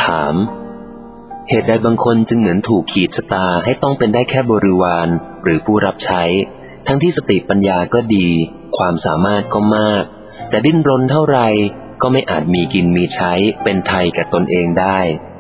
ถามเหตุใดบางคนจึงเหมือนถูกขีดชะตาให้ต้องเป็นได้แค่บริวารหรือผู้รับใช้ทั้งที่สติปัญญาก็ดีความสามารถก็มากแต่ดิ้นรนเท่าไรก็ไม่อาจมีกินมีใช้เป็นไทยแก่ตนเองได้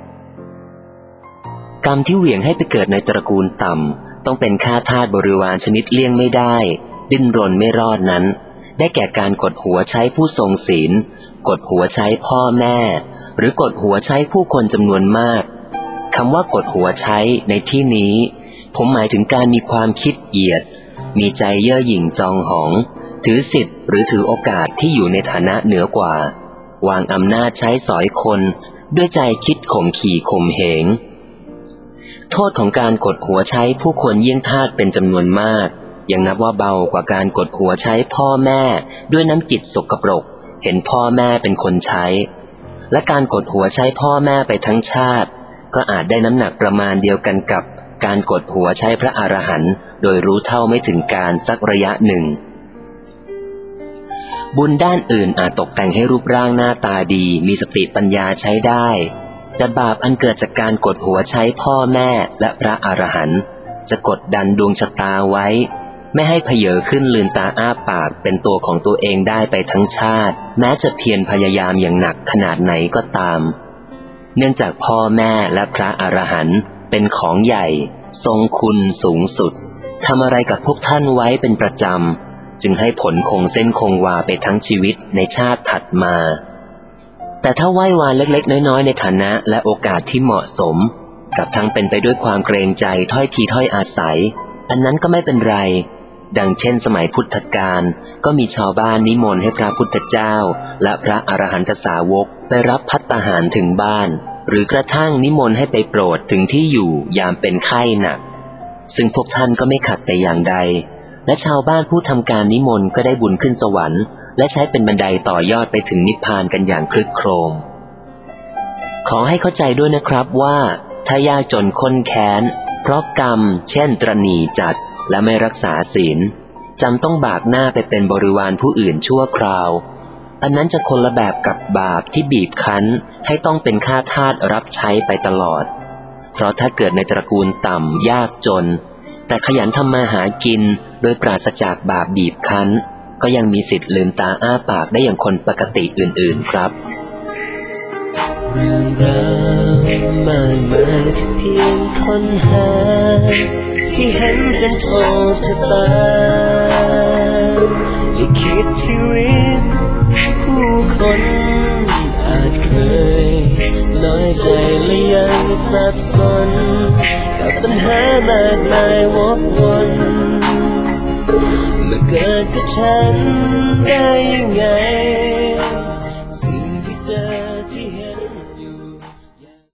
กรรมที่เหวี่ยงให้ไปเกิดในตระกูลต่ำต้องเป็นข้าทาสบริวารชนิดเลี่ยงไม่ได้ดิ้นรนไม่รอดนั้นได้แก่การกดหัวใช้ผู้ทรงศีลกดหัวใช้พ่อแม่หรือกดหัวใช้ผู้คนจำนวนมากคำว่ากดหัวใช้ในที่นี้ผมหมายถึงการมีความคิดเหยียดมีใจเย่อหยิ่งจองหองถือสิทธิ์หรือถือโอกาสที่อยู่ในฐานะเหนือกว่าวางอำนาจใช้สอยคนด้วยใจคิดข่มขี่ข่มเหงโทษของการกดหัวใช้ผู้คนเยี่ยงทาสเป็นจำนวนมากยังนับว่าเบากว่าการกดหัวใช้พ่อแม่ด้วยน้ำจิตสกปรกเห็นพ่อแม่เป็นคนใช้และการกดหัวใช้พ่อแม่ไปทั้งชาติก็อาจได้น้ำหนักประมาณเดียวกันกับการกดหัวใช้พระอรหันต์โดยรู้เท่าไม่ถึงการสักระยะหนึ่งบุญด้านอื่นอาจตกแต่งให้รูปร่างหน้าตาดีมีสติปัญญาใช้ได้แต่บาปอันเกิดจากการกดหัวใช้พ่อแม่และพระอรหันต์จะกดดันดวงชะตาไว้ไม่ให้เผยขึ้นลืมตาอ้าปากเป็นตัวของตัวเองได้ไปทั้งชาติแม้จะเพียรพยายามอย่างหนักขนาดไหนก็ตามเนื่องจากพ่อแม่และพระอรหันต์เป็นของใหญ่ทรงคุณสูงสุดทำอะไรกับพวกท่านไว้เป็นประจำจึงให้ผลคงเส้นคงวาไปทั้งชีวิตในชาติถัดมาแต่ถ้าไหว้วานเล็กๆน้อยๆในฐานะและโอกาสที่เหมาะสมกับทั้งเป็นไปด้วยความเกรงใจถ้อยทีถ้อยอาศัยอันนั้นก็ไม่เป็นไรดังเช่นสมัยพุทธกาลก็มีชาวบ้านนิมนต์ให้พระพุทธเจ้าและพระอรหันตสาวกไปรับภัตตาหารถึงบ้านหรือกระทั่งนิมนต์ให้ไปโปรดถึงที่อยู่ยามเป็นไข้หนักซึ่งพวกท่านก็ไม่ขัดแต่อย่างใดและชาวบ้านผู้ทำการนิมนต์ก็ได้บุญขึ้นสวรรค์และใช้เป็นบันไดต่อยอดไปถึงนิพพานกันอย่างคลึกโครมขอให้เข้าใจด้วยนะครับว่าถ้ายากจนข้นแค้นเพราะกรรมเช่นตระหนี่จัดและไม่รักษาศีลจำต้องบากหน้าไปเป็นบริวารผู้อื่นชั่วคราวอันนั้นจะคนละแบบกับบาปที่บีบคั้นให้ต้องเป็นข้าทาสรับใช้ไปตลอดเพราะถ้าเกิดในตระกูลต่ำยากจนแต่ขยันทำมาหากินโดยปราศจากบาปบีบคั้นก็ยังมีสิทธิ์ลืมตาอ้าปากได้อย่างคนปกติอื่นๆครับเรื่องราวมากมายที่เพียงค้นหาที่เห็นเป็นโชคชะตาลิขิตชีวิตผู้คนอาจเคยน้อยใจและยังสับสนกับปัญหามากมายวกวนมาเกิดกับฉันได้ยังไง